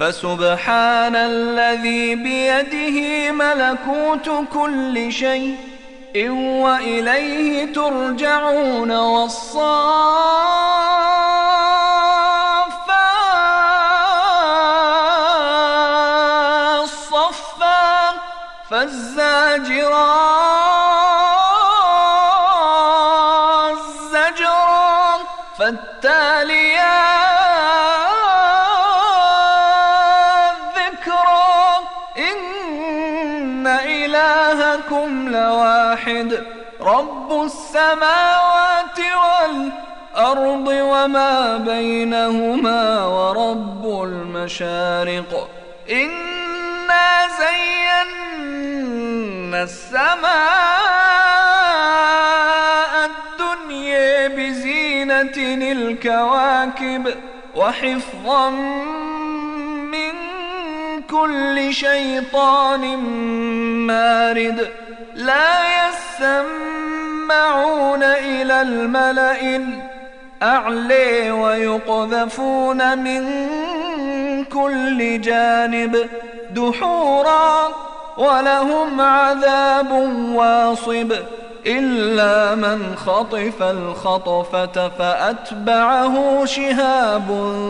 فسبحان الذي بيده ملكوت كل شيء وإليه ترجعون. والصافات صفا فالزاجرات زجرا فالتاليات ذكرا إن إلهكم لواحد رب السماوات والأرض وما بينهما ورب المشارق. إنا زينا السماء الدنيا بزينة الكواكب وحفظا من كل شيطان مارد. لا يسمعون إلى الملأ الأعلى ويقذفون من كل جانب دحورا ولهم عذاب واصب إلا من خطف الخطفة فأتبعه شهاب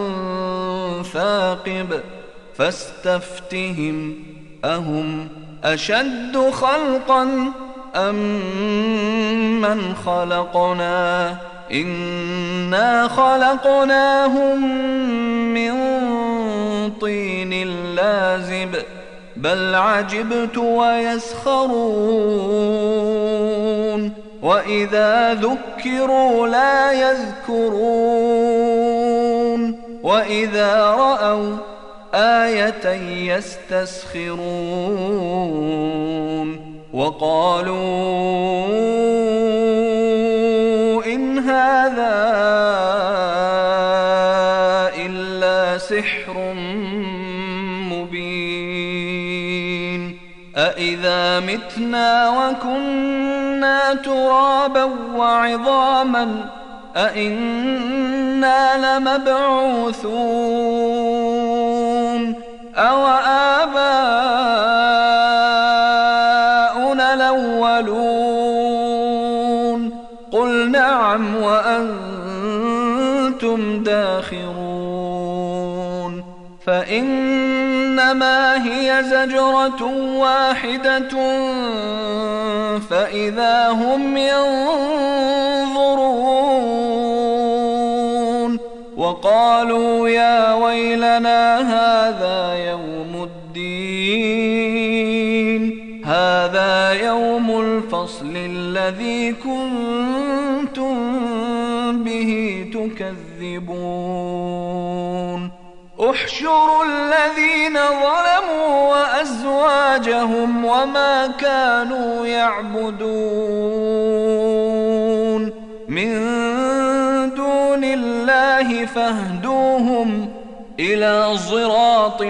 ثاقب. فاستفتهم أهم أشد خلقا أم من خلقنا إنا خلقناهم من طين لازب بل عجبت ويسخرون وإذا ذكروا لا يذكرون وإذا رأوا آية يستسخرون وقالوا إن هذا إلا سحر مبين. أإذا متنا وكنا ترابا وعظاما أإنا لمبعوثون أو آباؤنا الأولون قل نعم وأنتم داخرون. فإنما هي زجرة واحدة فإذا هم ينظرون وقالوا يا ويلنا هذا يوم الدين هذا يوم الفصل الذي كنتم به تكذبون. احشروا الذين ظلموا وأزواجهم وما كانوا يعبدون من دون الله فاهدوهم إلى صراط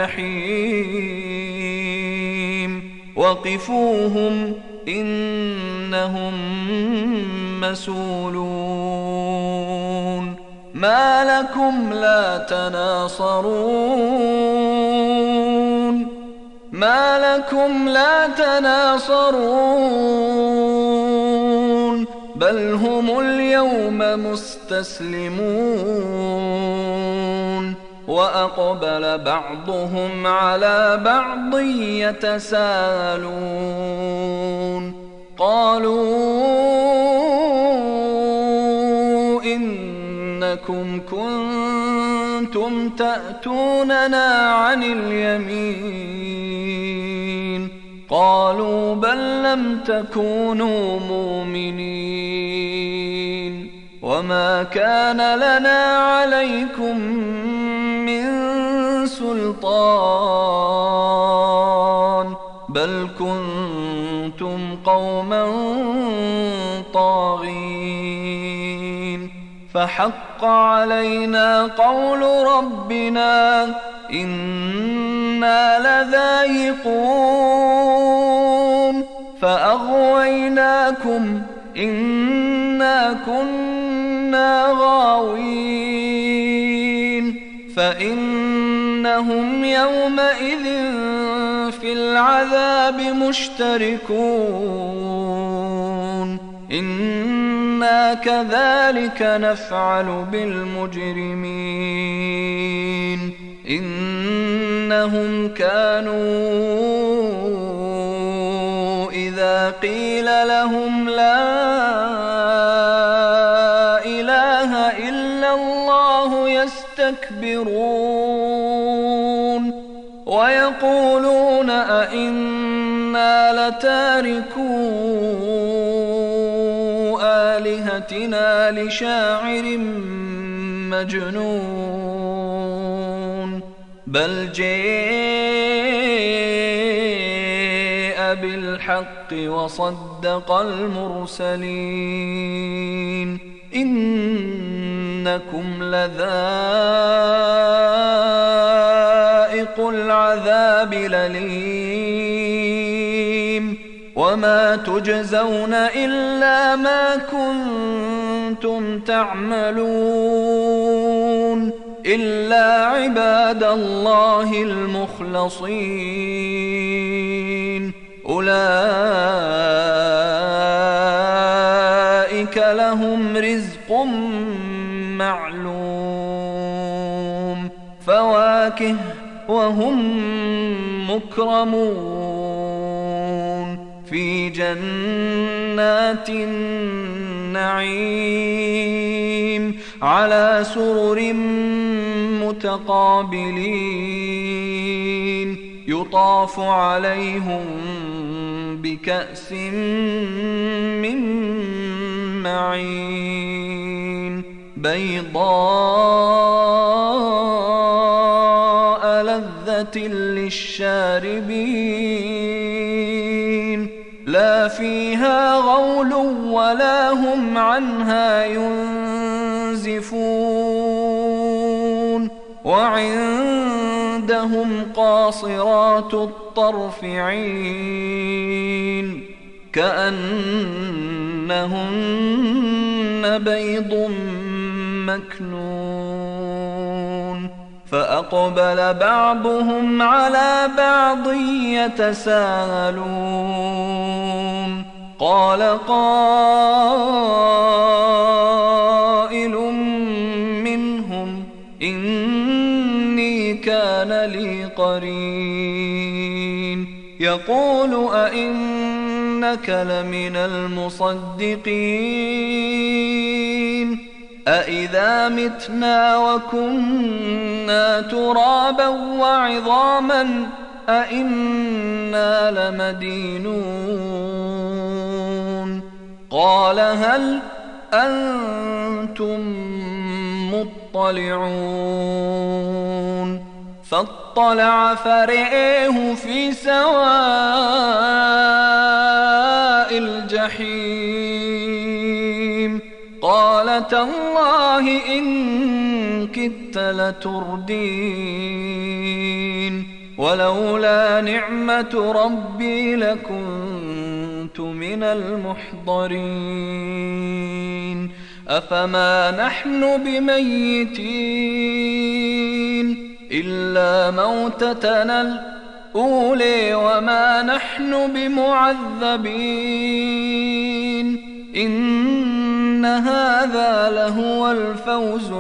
الجحيم وقفوهم إنهم مسؤولون. ما لكم لا تناصرون بل هم اليوم مستسلمون وأقبل بعضهم على بعض يتساءلون قالوا إنكم كنتم تأتوننا عن اليمين قالوا بل لم تكونوا مؤمنين وما كان لنا عليكم من سلطان بل كنتم قوما طاغين فحق علينا قول ربنا إنا لذائقون فأغويناكم إنا كنا غاوين فإن إنهم يومئذ في العذاب مشتركون إنا كذلك نفعل بالمجرمين إنهم كانوا إذا قيل لهم لا إله إلا الله يستكبرون ويقولون أئنا لتاركو آلهتنا لشاعر مجنون بل جاء بالحق وصدق المرسلين إنكم لذائق العذاب الأليم وما تجزون إلا ما كنتم تعملون إلا عباد الله المخلصين أولئك لهم رزق معلوم فواكه وهم مكرمون في جنات النعيم على سرر متقابلين يطاف عليهم بكأس من معين بيضاء لذة للشاربين لا فيها غول ولا هم عنها ينزفون وعندهم قاصرات الطرف عين كأنهن بيض مكنون فأقبل بعضهم على بعض يتساءلون قال قائل منهم إني كان لي قرين يقول أئنك لمن المصدقين أإذا متنا وكنا ترابا وعظاما أئنا لمدينون قال هل أنتم مطلعون فاطلع فرعيه في سواء الجحيم قال تالله إن كدت لتردين ولولا نعمة ربي لكنت من المحضرين أفما نحن بميتين إلا موتتنا الأولى وما نحن بمعذبين إن هذا لهو الفوز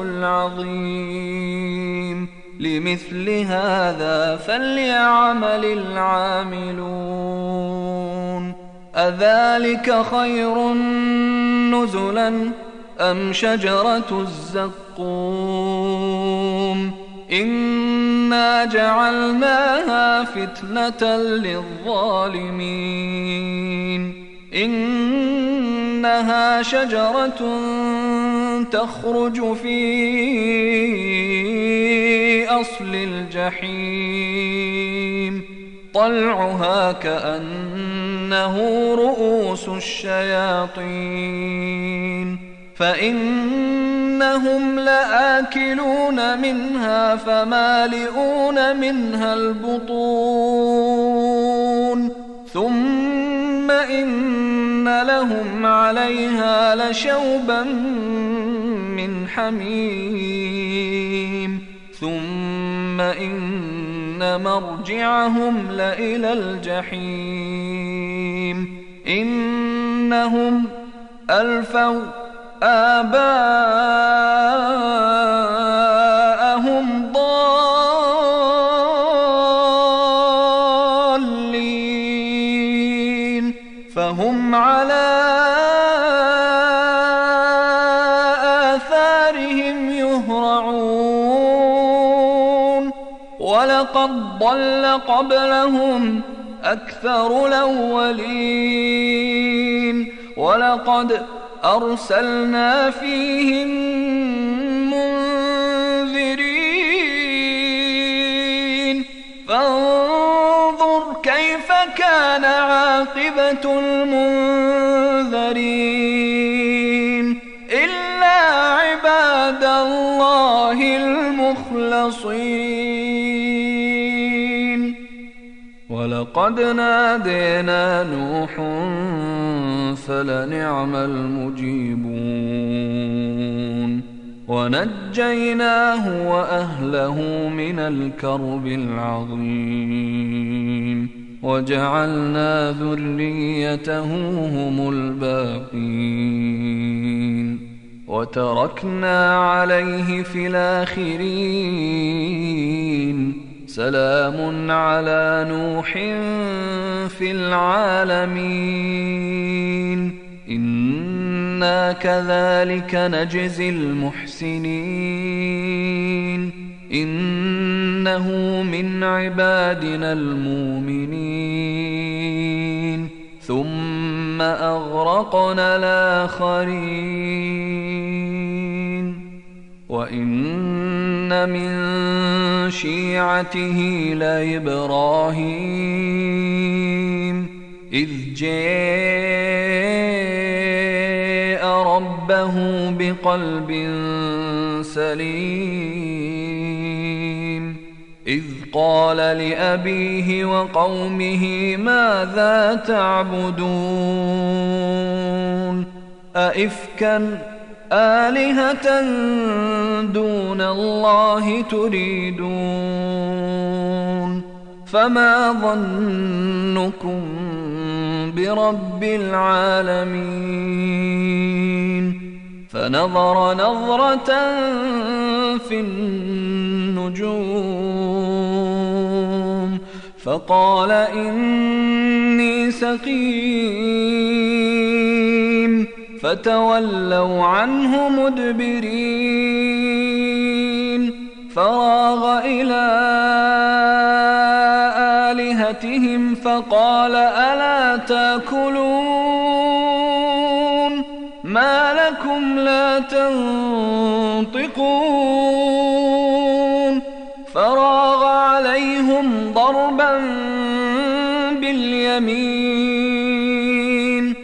العظيم لمثل هذا فليعمل العاملون أذلك خير نزلا أم شجرة الزقوم إنا جعلناها فتنة للظالمين إنها شجرة تخرج في أصل الجحيم طلعها كأنه رؤوس الشياطين فإنهم لآكلون منها فمالئون منها البطون ثم إن لهم عليها لشوبا من حميم ثم إن مرجعهم لإلى الجحيم إنهم ألفوا آباءهم ضالين فهم على آثارهم يهرعون ولقد ضل قبلهم أكثر الأولين ولقد أرسلنا فيهم منذرين فانظر كيف كان عاقبة المنذرين إلا عباد الله المخلصين ولقد نادينا نوح فلنعم المجيبون ونجيناه وأهله من الكرب العظيم وجعلنا ذريته هم الباقين وتركنا عليه في الآخرين سلام على نوح في العالمين إنا كذلك نجزي المحسنين إنه من عبادنا المؤمنين ثم أغرقنا الآخرين وإن من شيعته لإبراهيم إذ جاء ربه بقلب سليم إذ قال لأبيه وقومه ماذا تعبدون أئفكا آلهة دون الله تريدون فما ظنكم برب العالمين فنظر نظرة في النجوم فقال إني سقيم فتولوا عنه مدبرين فراغ إلى آلهتهم فقال ألا تأكلون ما لكم لا تنطقون فراغ عليهم ضربا باليمين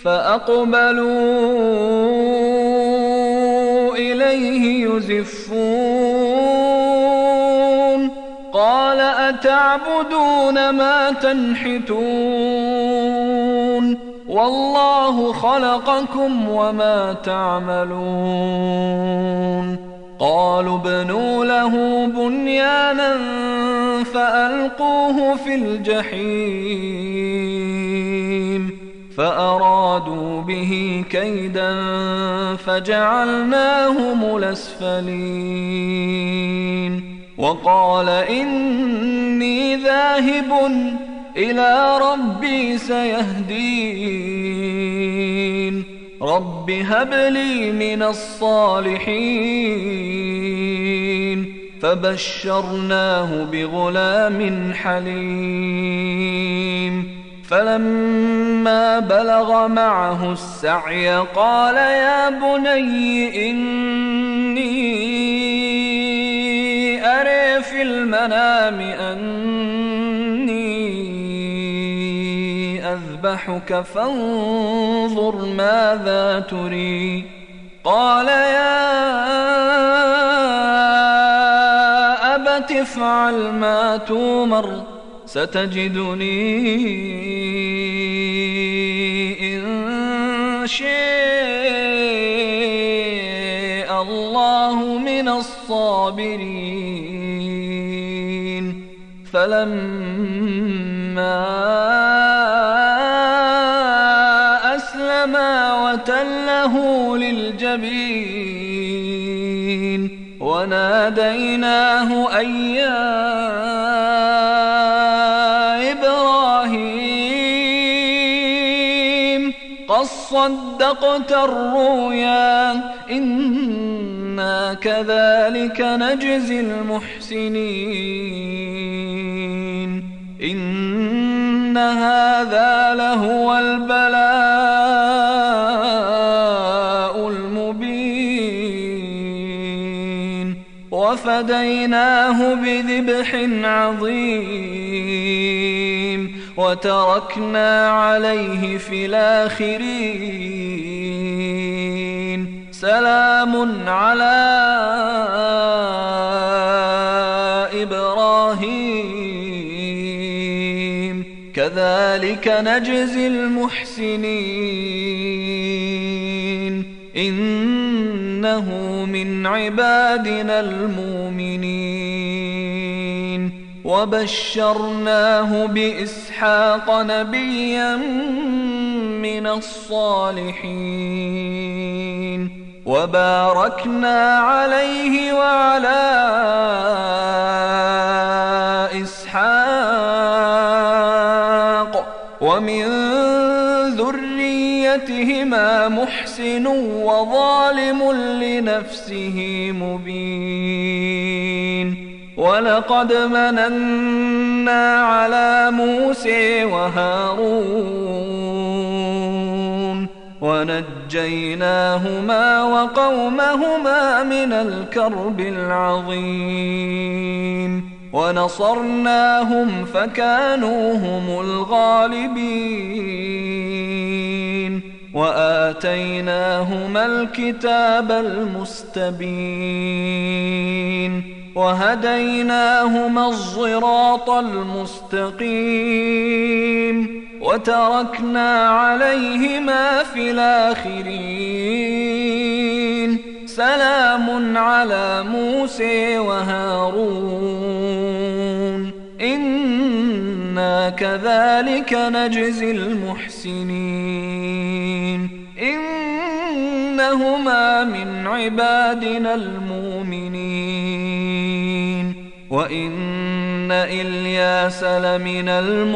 فأقبلوا إليه يزفون قال أتعبدون ما تنحتون والله خلقكم وما تعملون قالوا ابنوا له بنيانا فألقوه في الجحيم فأرادوا به كيدا فجعلناهم الأسفلين وقال إني ذاهب إلى ربي سيهدين رب هب لي من الصالحين فبشرناه بغلام حليم فلما بلغ معه السعي قال يا بني إني أرى في المنام أني أذبحك فانظر ماذا تري قال يا أبت افعل ما تؤمر ستجدني إن شاء الله من الصابرين فلما أسلما وتله للجبين وناديناه أن يا إبراهيم قد صدقت الرؤيا إنا كذلك نجزي المحسنين إن هذا لهو البلاء المبين وفديناه بذبح عظيم وتركنا عليه في الآخرين سلام على إبراهيم كذلك نجزي المحسنين إنه من عبادنا المؤمنين وبشرناه بإسحاق نبيا من الصالحين وباركنا عليه وعلى إسحاق ومن ذريتهما محسن وظالم لنفسه مبين ولقد مننا على موسى وهارون ونجيناهما وقومهما من الكرب العظيم ونصرناهم فكانوا هم الغالبين وآتيناهما الكتاب المستبين وهديناهما الصراط المستقيم وتركنا عليهما في الآخرين سلام على موسى وهارون إنا كذلك نجزي المحسنين إنهما من عبادنا المؤمنين وإن إلياس لمن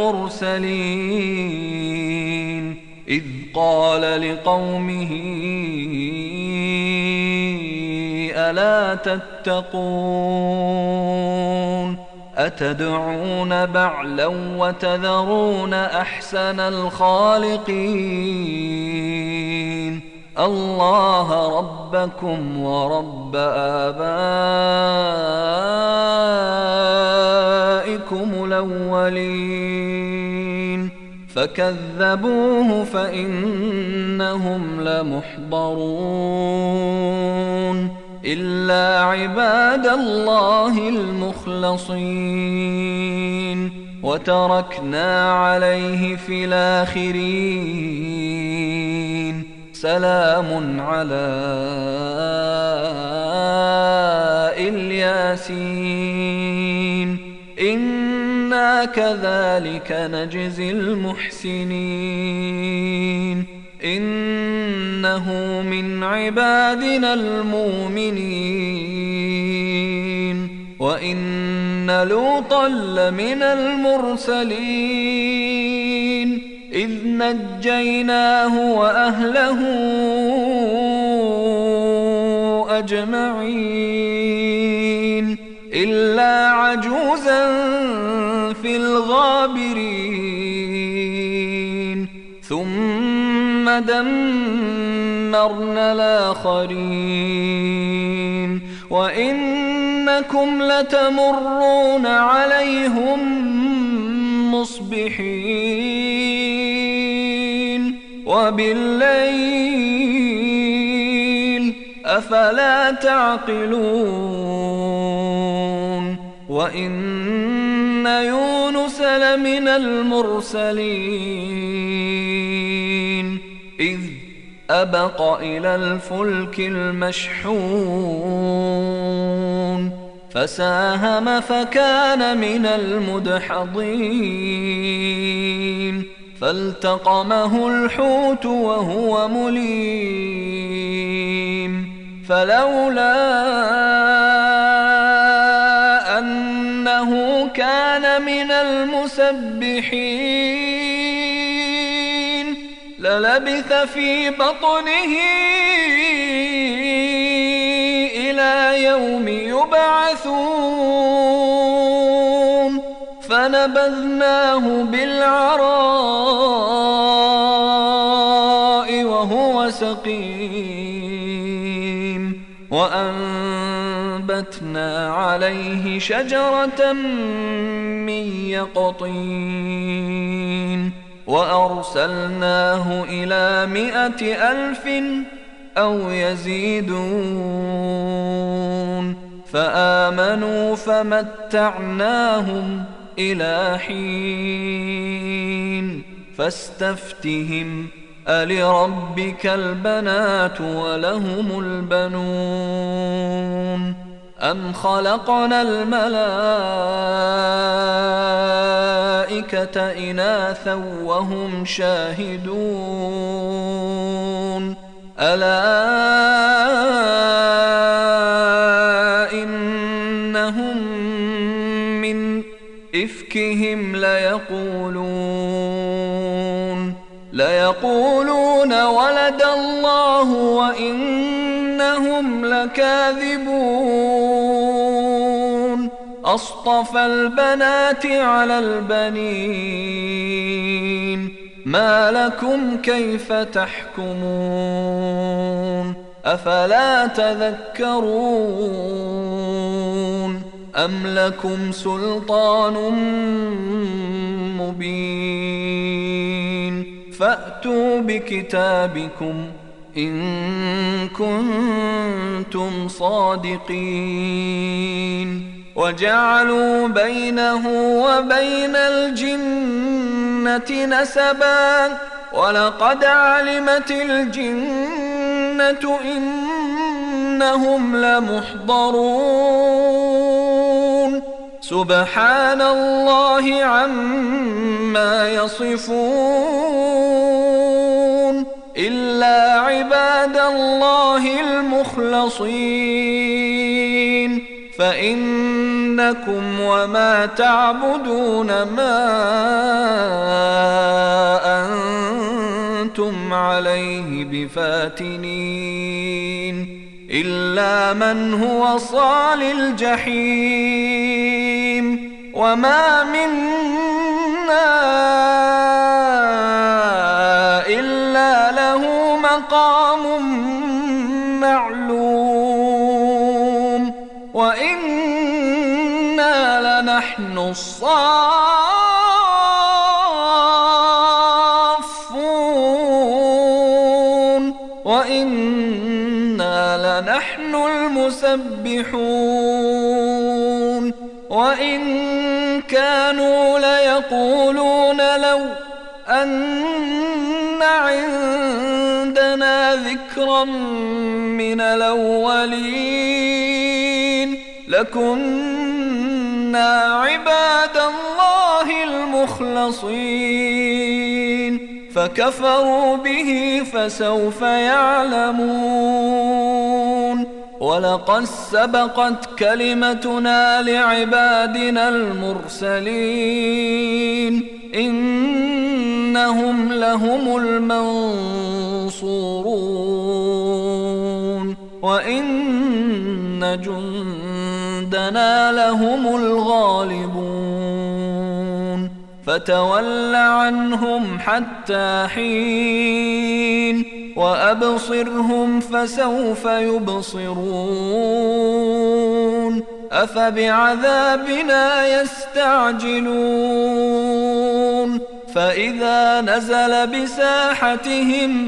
المرسلين إذ قال لقومه ألا تتقون أتدعون بعلا وتذرون أحسن الخالقين الله ربكم ورب آبائكم الأولين فكذبوه فإنهم لمحضرون إلا عباد الله المخلصين وتركنا عليه في الآخرين سلام على الياسين إنا كذلك نجزي المحسنين إنه من عبادنا المؤمنين وإن لوطا لمن المرسلين إذ نجيناه وأهله أجمعين إلا عجوزا في الغابرين ثم دمرنا الآخرين وإنكم لتمرون عليهم مصبحين وبالليل أفلا تعقلون وإن يونس لمن المرسلين إذ أبق إلى الفلك المشحون فساهم فكان من المدحضين فالتقمه الحوت وهو مليم فلولا أنه كان من المسبحين للبث في بطنه إلى يوم يبعثون فنبذناه بالعراء وهو سقيم وأنبتنا عليه شجرة من يقطين وأرسلناه إلى 100,000 أو يزيدون فآمنوا فمتعناهم إلى حين فاستفتهم ألربك البنات ولهم البنون أم خلقنا الملائكة إناثا وهم شاهدون ألا إنهم من إفكهم ليقولون ولد الله وإنهم لكاذبون أصطفى البنات على البنين ما لكم كيف تحكمون أفلا تذكرون أم لكم سلطان مبين فأتوا بكتابكم إن كنتم صادقين وجعلوا بينه وبين الجنة نسبا ولقد علمت الجنة إنهم لمحضرون سبحان الله عما يصفون إلا عباد الله المخلصين فإنكم وما تعبدون ما أنتم عليه بفاتنين إلا من هو صال الجحيم وما منا إلا له مقام معلوم وإنا لنحن الصافون وإنا لنحن المسبحون وإن كانوا ليقولون لو أن عندنا ذكرا من الأولين لكنا عباد الله المخلصين فكفروا به فسوف يعلمون ولقد سبقت كلمتنا لعبادنا المرسلين إنهم لهم المنصورون وإن جندنا لهم الغالبون فتول عنهم حتى حين وأبصرهم فسوف يبصرون أفبعذابنا يستعجلون فإذا نزل بساحتهم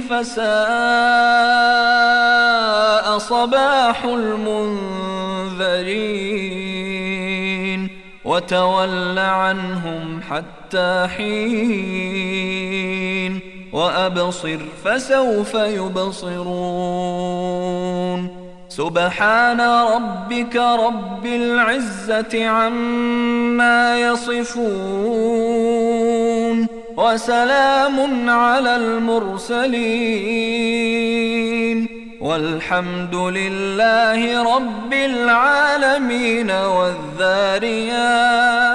فساء صباح المنذرين وتول عنهم حتى حين وأبصر فسوف يبصرون سبحان ربك رب العزة عما يصفون وسلام على المرسلين والحمد لله رب العالمين. والذاريات